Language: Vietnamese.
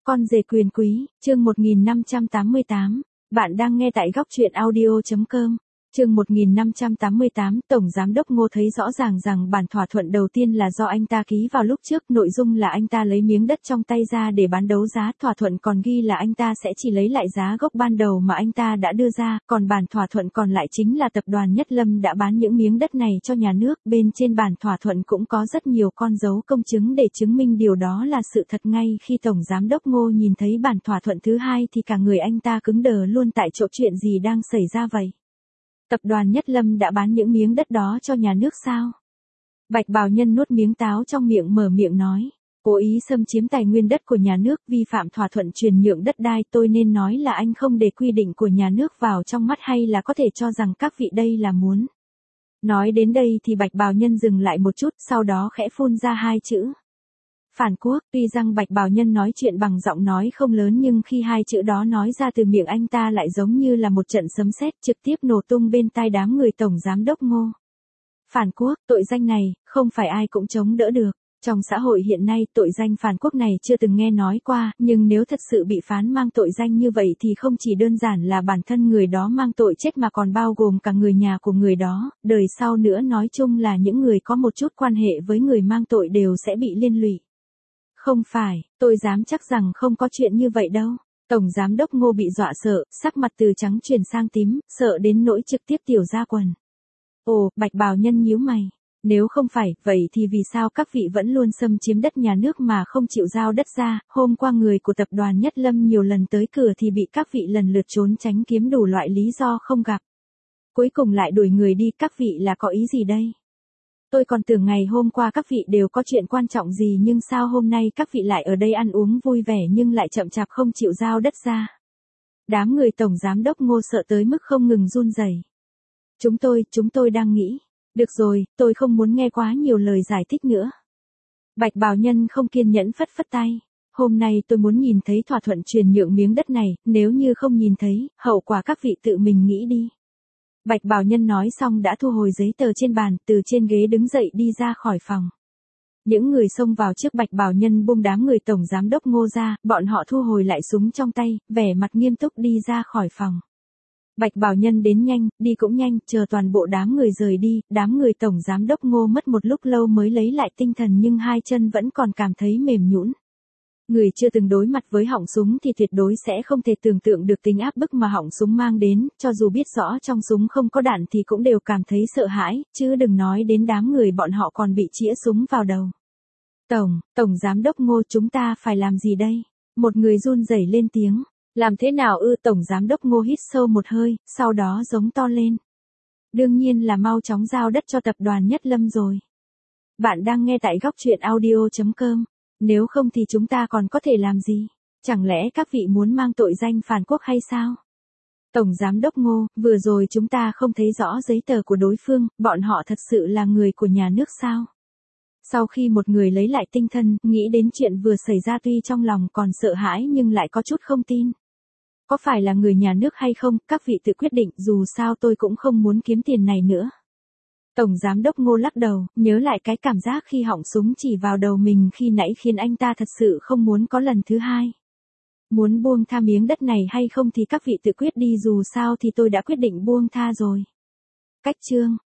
Con rể quyền quý, chương 1588. Bạn đang nghe tại góc truyện audio.com. Chương 1588, Tổng Giám đốc Ngô thấy rõ ràng rằng bản thỏa thuận đầu tiên là do anh ta ký vào lúc trước, nội dung là anh ta lấy miếng đất trong tay ra để bán đấu giá, thỏa thuận còn ghi là anh ta sẽ chỉ lấy lại giá gốc ban đầu mà anh ta đã đưa ra, còn bản thỏa thuận còn lại chính là tập đoàn Nhất Lâm đã bán những miếng đất này cho nhà nước, bên trên bản thỏa thuận cũng có rất nhiều con dấu công chứng để chứng minh điều đó là sự thật. Ngay khi Tổng Giám đốc Ngô nhìn thấy bản thỏa thuận thứ hai thì cả người anh ta cứng đờ luôn tại chỗ. Chuyện gì đang xảy ra vậy? Tập đoàn Nhất Lâm đã bán những miếng đất đó cho nhà nước sao? Bạch bào nhân nuốt miếng táo trong miệng, mở miệng nói, cố ý xâm chiếm tài nguyên đất của nhà nước, vi phạm thỏa thuận chuyển nhượng đất đai. Tôi nên nói là anh không để quy định của nhà nước vào trong mắt, hay là có thể cho rằng các vị đây là muốn. Nói đến đây thì bạch bào nhân dừng lại một chút, sau đó khẽ phun ra hai chữ. Phản quốc. Tuy rằng bạch bào nhân nói chuyện bằng giọng nói không lớn, nhưng khi hai chữ đó nói ra từ miệng anh ta lại giống như là một trận sấm sét trực tiếp nổ tung bên tai đám người Tổng Giám đốc Ngô. Phản quốc, tội danh này, không phải ai cũng chống đỡ được. Trong xã hội hiện nay, tội danh phản quốc này chưa từng nghe nói qua, nhưng nếu thật sự bị phán mang tội danh như vậy thì không chỉ đơn giản là bản thân người đó mang tội chết mà còn bao gồm cả người nhà của người đó, đời sau nữa, nói chung là những người có một chút quan hệ với người mang tội đều sẽ bị liên lụy. Không phải, tôi dám chắc rằng không có chuyện như vậy đâu. Tổng Giám đốc Ngô bị dọa sợ, sắc mặt từ trắng chuyển sang tím, sợ đến nỗi trực tiếp tiểu ra quần. Ồ, bạch bào nhân nhíu mày. Nếu không phải, vậy thì vì sao các vị vẫn luôn xâm chiếm đất nhà nước mà không chịu giao đất ra? Hôm qua người của tập đoàn Nhất Lâm nhiều lần tới cửa thì bị các vị lần lượt trốn tránh, kiếm đủ loại lý do không gặp. Cuối cùng lại đuổi người đi, các vị là có ý gì đây? Tôi còn tưởng ngày hôm qua các vị đều có chuyện quan trọng gì, nhưng sao hôm nay các vị lại ở đây ăn uống vui vẻ nhưng lại chậm chạp không chịu giao đất ra? Đám người Tổng Giám đốc Ngô sợ tới mức không ngừng run rẩy. Chúng tôi đang nghĩ. Được rồi, tôi không muốn nghe quá nhiều lời giải thích nữa. Bạch bào nhân không kiên nhẫn phất phất tay. Hôm nay tôi muốn nhìn thấy thỏa thuận chuyển nhượng miếng đất này, nếu như không nhìn thấy, hậu quả các vị tự mình nghĩ đi. Bạch bào nhân nói xong đã thu hồi giấy tờ trên bàn, từ trên ghế đứng dậy đi ra khỏi phòng. Những người xông vào trước bạch bào nhân buông đám người Tổng Giám đốc Ngô ra, bọn họ thu hồi lại súng trong tay, vẻ mặt nghiêm túc đi ra khỏi phòng. Bạch bào nhân đến nhanh, đi cũng nhanh, chờ toàn bộ đám người rời đi, đám người Tổng Giám đốc Ngô mất một lúc lâu mới lấy lại tinh thần, nhưng hai chân vẫn còn cảm thấy mềm nhũn. Người chưa từng đối mặt với họng súng thì tuyệt đối sẽ không thể tưởng tượng được tính áp bức mà họng súng mang đến, cho dù biết rõ trong súng không có đạn thì cũng đều cảm thấy sợ hãi, chứ đừng nói đến đám người bọn họ còn bị chĩa súng vào đầu. Tổng Giám đốc Ngô, chúng ta phải làm gì đây? Một người run rẩy lên tiếng. Làm thế nào ư? Tổng Giám đốc Ngô hít sâu một hơi, sau đó giống to lên. Đương nhiên là mau chóng giao đất cho tập đoàn Nhất Lâm rồi. Bạn đang nghe tại góc truyện audio.com. Nếu không thì chúng ta còn có thể làm gì? Chẳng lẽ các vị muốn mang tội danh phản quốc hay sao? Tổng Giám đốc Ngô, vừa rồi chúng ta không thấy rõ giấy tờ của đối phương, bọn họ thật sự là người của nhà nước sao? Sau khi một người lấy lại tinh thần, nghĩ đến chuyện vừa xảy ra, tuy trong lòng còn sợ hãi nhưng lại có chút không tin. Có phải là người nhà nước hay không, các vị tự quyết định, dù sao tôi cũng không muốn kiếm tiền này nữa. Tổng Giám đốc Ngô lắc đầu, nhớ lại cái cảm giác khi họng súng chỉ vào đầu mình khi nãy khiến anh ta thật sự không muốn có lần thứ hai. Muốn buông tha miếng đất này hay không thì các vị tự quyết đi, dù sao thì tôi đã quyết định buông tha rồi. Cách chương